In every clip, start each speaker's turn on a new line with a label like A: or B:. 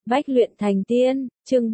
A: Bách luyện thành tiên, chương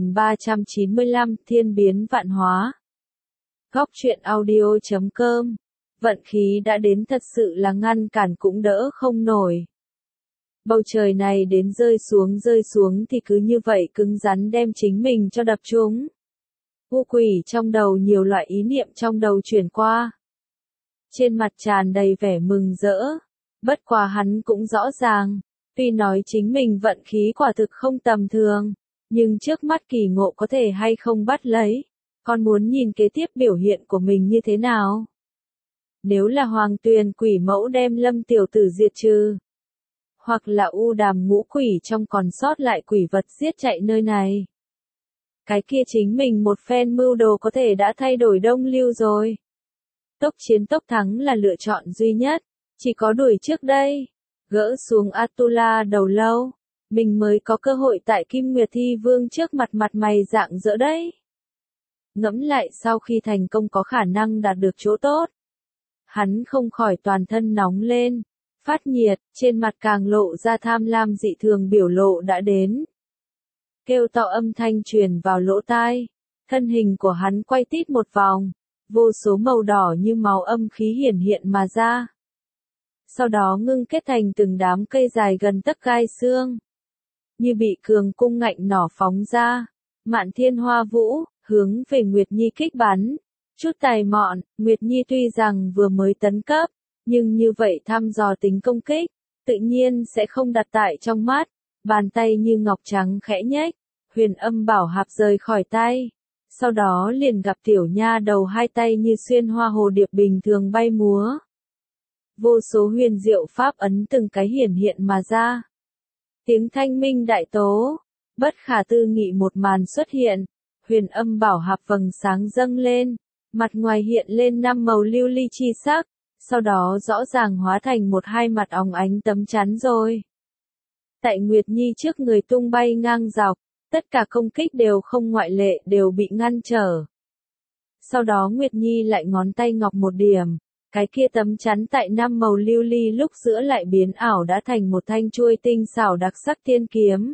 A: 3395, thiên biến vạn hóa. Góc truyện audio.com. Vận khí đã đến thật sự là ngăn cản cũng đỡ không nổi. Bầu trời này đến rơi xuống thì cứ như vậy cứng rắn đem chính mình cho đập trúng. U quỷ trong đầu nhiều loại ý niệm trong đầu chuyển qua. Trên mặt tràn đầy vẻ mừng rỡ. Bất quá hắn cũng rõ ràng. Tuy nói chính mình vận khí quả thực không tầm thường, nhưng trước mắt kỳ ngộ có thể hay không bắt lấy, còn muốn nhìn kế tiếp biểu hiện của mình như thế nào. Nếu là Hoàng Tuyền quỷ mẫu đem Lâm tiểu tử diệt trừ, hoặc là U Đàm ngũ quỷ trong còn sót lại quỷ vật giết chạy nơi này, cái kia chính mình một phen mưu đồ có thể đã thay đổi đông lưu rồi. Tốc chiến tốc thắng là lựa chọn duy nhất, chỉ có đuổi trước đây. Gỡ xuống Atula đầu lâu, mình mới có cơ hội tại Kim Nguyệt Thi Vương trước mặt mặt mày rạng rỡ đấy. Ngẫm lại sau khi thành công có khả năng đạt được chỗ tốt. Hắn không khỏi toàn thân nóng lên, phát nhiệt, trên mặt càng lộ ra tham lam dị thường biểu lộ đã đến. Kêu to âm thanh truyền vào lỗ tai, thân hình của hắn quay tít một vòng, vô số màu đỏ như máu âm khí hiển hiện mà ra. Sau đó ngưng kết thành từng đám cây dài gần tấc gai xương. Như bị cường cung ngạnh nỏ phóng ra, Mạn Thiên Hoa Vũ, hướng về Nguyệt Nhi kích bắn. Chút tài mọn, Nguyệt Nhi tuy rằng vừa mới tấn cấp, nhưng như vậy thăm dò tính công kích, tự nhiên sẽ không đặt tại trong mắt. Bàn tay như ngọc trắng khẽ nhếch, huyền âm bảo hạp rời khỏi tay. Sau đó liền gặp tiểu nha đầu hai tay như xuyên hoa hồ điệp bình thường bay múa. Vô số huyền diệu pháp ấn từng cái hiển hiện mà ra. Tiếng thanh minh đại tố, bất khả tư nghị một màn xuất hiện, huyền âm bảo hạp vầng sáng dâng lên, mặt ngoài hiện lên 5 màu lưu ly chi sắc, sau đó rõ ràng hóa thành một hai mặt óng ánh tấm chắn rồi. Tại Nguyệt Nhi trước người tung bay ngang dọc, tất cả công kích đều không ngoại lệ đều bị ngăn trở. Sau đó Nguyệt Nhi lại ngón tay ngọc một điểm. Cái kia tấm chắn tại 5 màu lưu ly lúc giữa lại biến ảo đã thành một thanh chuôi tinh xảo đặc sắc thiên kiếm.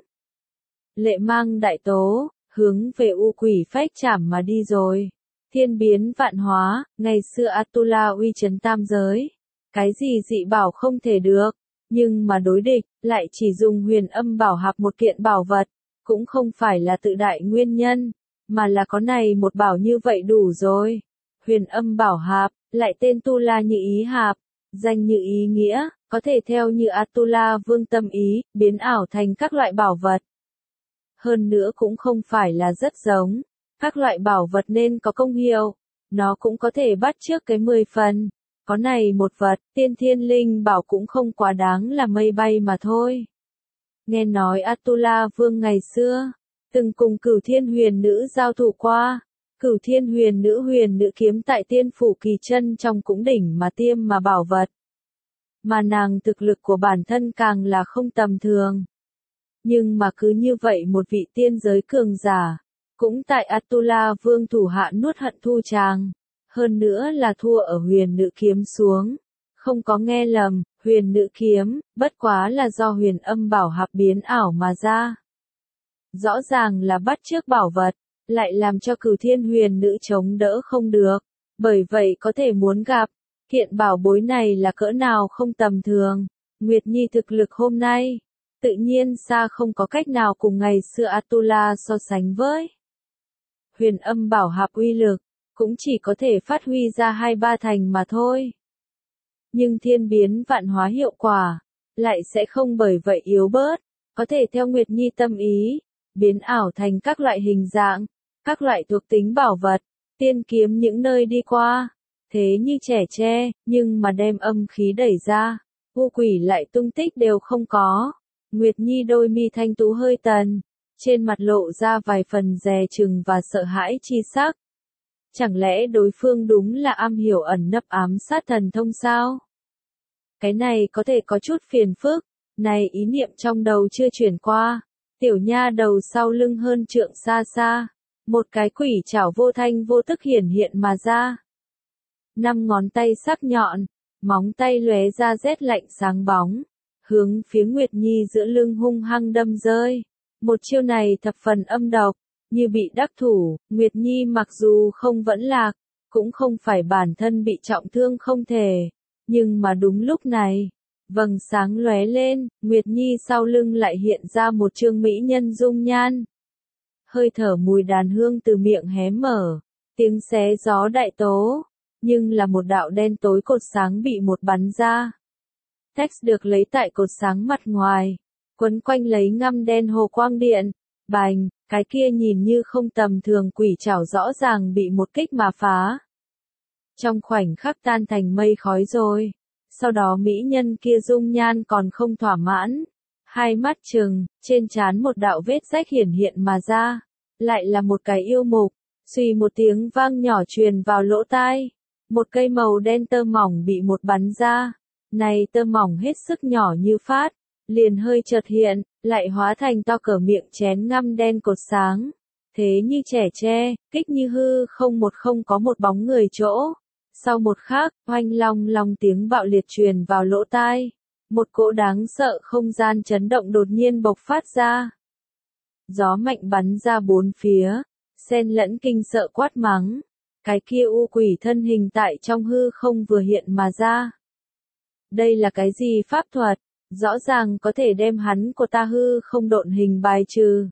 A: Lệ mang đại tố, hướng về u quỷ phách chảm mà đi rồi. Thiên biến vạn hóa, ngày xưa Atula uy chấn tam giới. Cái gì dị bảo không thể được, nhưng mà đối địch, lại chỉ dùng huyền âm bảo hạp một kiện bảo vật, cũng không phải là tự đại nguyên nhân, mà là có này một bảo như vậy đủ rồi. Huyền âm bảo hạp, lại tên Tu La Như Ý Hạp, danh như ý nghĩa, có thể theo như Atula Vương tâm ý, biến ảo thành các loại bảo vật. Hơn nữa cũng không phải là rất giống, các loại bảo vật nên có công hiệu, nó cũng có thể bắt chước cái 10 phần. Có này một vật, tiên thiên linh bảo cũng không quá đáng là mây bay mà thôi. Nghe nói Atula Vương ngày xưa, từng cùng Cửu Thiên Huyền Nữ giao thủ qua. Cửu Thiên Huyền Nữ kiếm tại Tiên Phủ Kỳ Chân trong cũng đỉnh mà tiêm mà bảo vật. Mà nàng thực lực của bản thân càng là không tầm thường. Nhưng mà cứ như vậy một vị tiên giới cường giả, cũng tại Atula Vương thủ hạ nuốt hận thu tràng. Hơn nữa là thua ở huyền nữ kiếm xuống. Không có nghe lầm, huyền nữ kiếm, bất quá là do huyền âm bảo hạp biến ảo mà ra. Rõ ràng là bắt chước bảo vật. Lại làm cho Cửu Thiên Huyền Nữ chống đỡ không được, bởi vậy có thể muốn gặp, hiện bảo bối này là cỡ nào không tầm thường. Nguyệt Nhi thực lực hôm nay, tự nhiên xa không có cách nào cùng ngày xưa Atula so sánh với. Huyền âm bảo hạp uy lực, cũng chỉ có thể phát huy ra 2-3 thành mà thôi. Nhưng thiên biến vạn hóa hiệu quả, lại sẽ không bởi vậy yếu bớt, có thể theo Nguyệt Nhi tâm ý, biến ảo thành các loại hình dạng. Các loại thuộc tính bảo vật, tiên kiếm những nơi đi qua, thế như trẻ tre, nhưng mà đem âm khí đẩy ra, u quỷ lại tung tích đều không có. Nguyệt Nhi đôi mi thanh tú hơi tần, trên mặt lộ ra vài phần dè chừng và sợ hãi chi sắc. Chẳng lẽ đối phương đúng là am hiểu ẩn nấp ám sát thần thông sao? Cái này có thể có chút phiền phức, này ý niệm trong đầu chưa chuyển qua, tiểu nha đầu sau lưng hơn trượng xa xa. Một cái quỷ chảo vô thanh vô tức hiển hiện mà ra. 5 ngón tay sắc nhọn, móng tay lóe ra rét lạnh sáng bóng, hướng phía Nguyệt Nhi giữa lưng hung hăng đâm rơi. Một chiêu này thập phần âm độc, như bị đắc thủ, Nguyệt Nhi mặc dù không vẫn lạc, cũng không phải bản thân bị trọng thương không thể, nhưng mà đúng lúc này, vầng sáng lóe lên, Nguyệt Nhi sau lưng lại hiện ra một trương mỹ nhân dung nhan. Hơi thở mùi đàn hương từ miệng hé mở, tiếng xé gió đại tố, nhưng là một đạo đen tối cột sáng bị một bắn ra. Text được lấy tại cột sáng mặt ngoài, quấn quanh lấy ngăm đen hồ quang điện, bành, cái kia nhìn như không tầm thường quỷ trảo rõ ràng bị một kích mà phá. Trong khoảnh khắc tan thành mây khói rồi, sau đó mỹ nhân kia dung nhan còn không thỏa mãn, hai mắt trừng, trên trán một đạo vết rách hiển hiện mà ra, lại là một cái yêu mục, suy một tiếng vang nhỏ truyền vào lỗ tai, một cây màu đen tơ mỏng bị một bắn ra, này tơ mỏng hết sức nhỏ như phát, liền hơi chợt hiện, lại hóa thành to cỡ miệng chén ngăm đen cột sáng, thế như trẻ tre, kích như hư không có một bóng người chỗ. Sau một khắc, oanh long long tiếng bạo liệt truyền vào lỗ tai, một cỗ đáng sợ không gian chấn động đột nhiên bộc phát ra. Gió mạnh bắn ra bốn phía, xen lẫn kinh sợ quát mắng, cái kia u quỷ thân hình tại trong hư không vừa hiện mà ra. Đây là cái gì pháp thuật, rõ ràng có thể đem hắn của ta hư không độn hình bài trừ.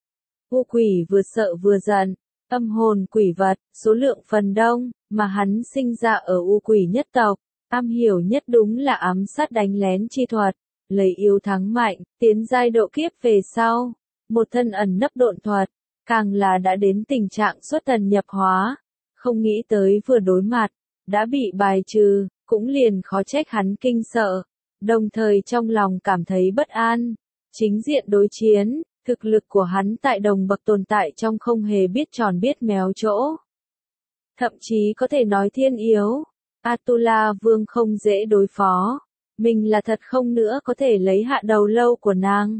A: U quỷ vừa sợ vừa giận, âm hồn quỷ vật, số lượng phần đông, mà hắn sinh ra ở u quỷ nhất tộc, am hiểu nhất đúng là ám sát đánh lén chi thuật, lấy yếu thắng mạnh, tiến giai độ kiếp về sau, một thân ẩn nấp độn thuật, càng là đã đến tình trạng xuất thần nhập hóa, không nghĩ tới vừa đối mặt, đã bị bài trừ, cũng liền khó trách hắn kinh sợ, đồng thời trong lòng cảm thấy bất an, chính diện đối chiến. Thực lực của hắn tại đồng bậc tồn tại trong không hề biết tròn biết méo chỗ. Thậm chí có thể nói thiên yếu. Atula Vương không dễ đối phó. Mình là thật không nữa có thể lấy hạ đầu lâu của nàng.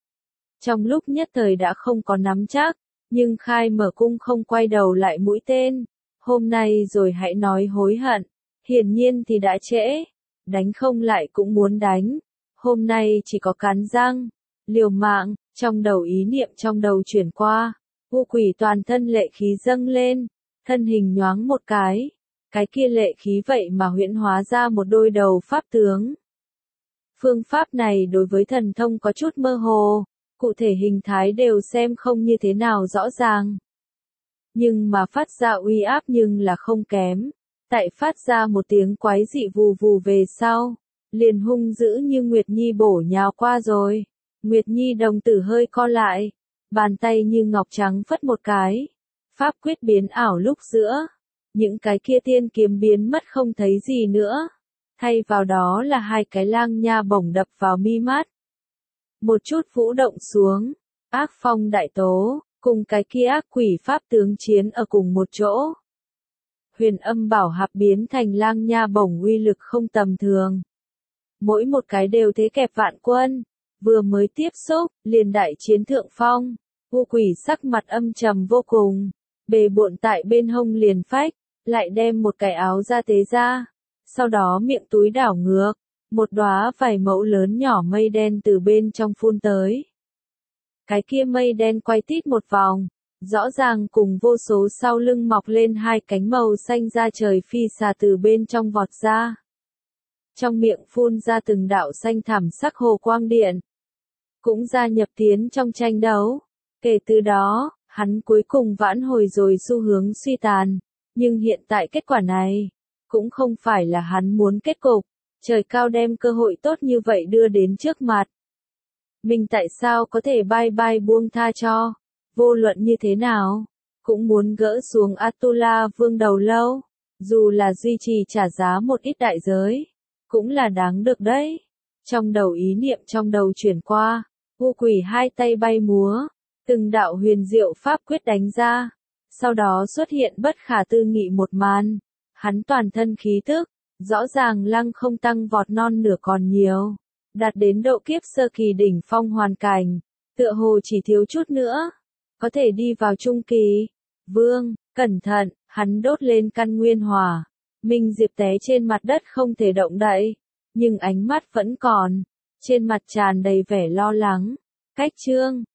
A: Trong lúc nhất thời đã không có nắm chắc, nhưng khai mở cung không quay đầu lại mũi tên. Hôm nay rồi hãy nói hối hận. Hiển nhiên thì đã trễ. Đánh không lại cũng muốn đánh. Hôm nay chỉ có cắn răng. Liều mạng. Trong đầu ý niệm trong đầu chuyển qua, u quỷ toàn thân lệ khí dâng lên, thân hình nhoáng một cái kia lệ khí vậy mà huyễn hóa ra một đôi đầu pháp tướng. Phương pháp này đối với thần thông có chút mơ hồ, cụ thể hình thái đều xem không như thế nào rõ ràng. Nhưng mà phát ra uy áp nhưng là không kém, tại phát ra một tiếng quái dị vù vù về sau, liền hung dữ như Nguyệt Nhi bổ nhào qua rồi. Nguyệt Nhi đồng tử hơi co lại, bàn tay như ngọc trắng phất một cái. Pháp quyết biến ảo lúc giữa, những cái kia tiên kiếm biến mất không thấy gì nữa. Thay vào đó là hai cái lang nha bổng đập vào mi mắt. Một chút vũ động xuống, ác phong đại tố, cùng cái kia ác quỷ pháp tướng chiến ở cùng một chỗ. Huyền âm bảo hạp biến thành lang nha bổng uy lực không tầm thường. Mỗi một cái đều thế kẹp vạn quân. Vừa mới tiếp xúc, liền đại chiến thượng phong, u quỷ sắc mặt âm trầm vô cùng, bề bộn tại bên hông liền phách, lại đem một cái áo ra tế ra, sau đó miệng túi đảo ngược, một đóa vài mẫu lớn nhỏ mây đen từ bên trong phun tới. Cái kia mây đen quay tít một vòng, rõ ràng cùng vô số sau lưng mọc lên hai cánh màu xanh ra trời phi xà từ bên trong vọt ra. Trong miệng phun ra từng đạo xanh thẳm sắc hồ quang điện. Cũng gia nhập tiến trong tranh đấu. Kể từ đó, hắn cuối cùng vãn hồi rồi xu hướng suy tàn. Nhưng hiện tại kết quả này, cũng không phải là hắn muốn kết cục. Trời cao đem cơ hội tốt như vậy đưa đến trước mặt. Mình tại sao có thể bye buông tha cho? Vô luận như thế nào? Cũng muốn gỡ xuống Atula Vương đầu lâu. Dù là duy trì trả giá một ít đại giới. Cũng là đáng được đấy. Trong đầu ý niệm trong đầu chuyển qua. U quỷ hai tay bay múa, từng đạo huyền diệu pháp quyết đánh ra, sau đó xuất hiện bất khả tư nghị một màn, hắn toàn thân khí tức, rõ ràng lăng không tăng vọt non nửa còn nhiều, đạt đến độ kiếp sơ kỳ đỉnh phong hoàn cảnh, tựa hồ chỉ thiếu chút nữa, có thể đi vào trung kỳ. Vương, cẩn thận, hắn đốt lên căn nguyên hỏa, Minh Diệp té trên mặt đất không thể động đậy, nhưng ánh mắt vẫn còn. Trên mặt tràn đầy vẻ lo lắng. Cách chương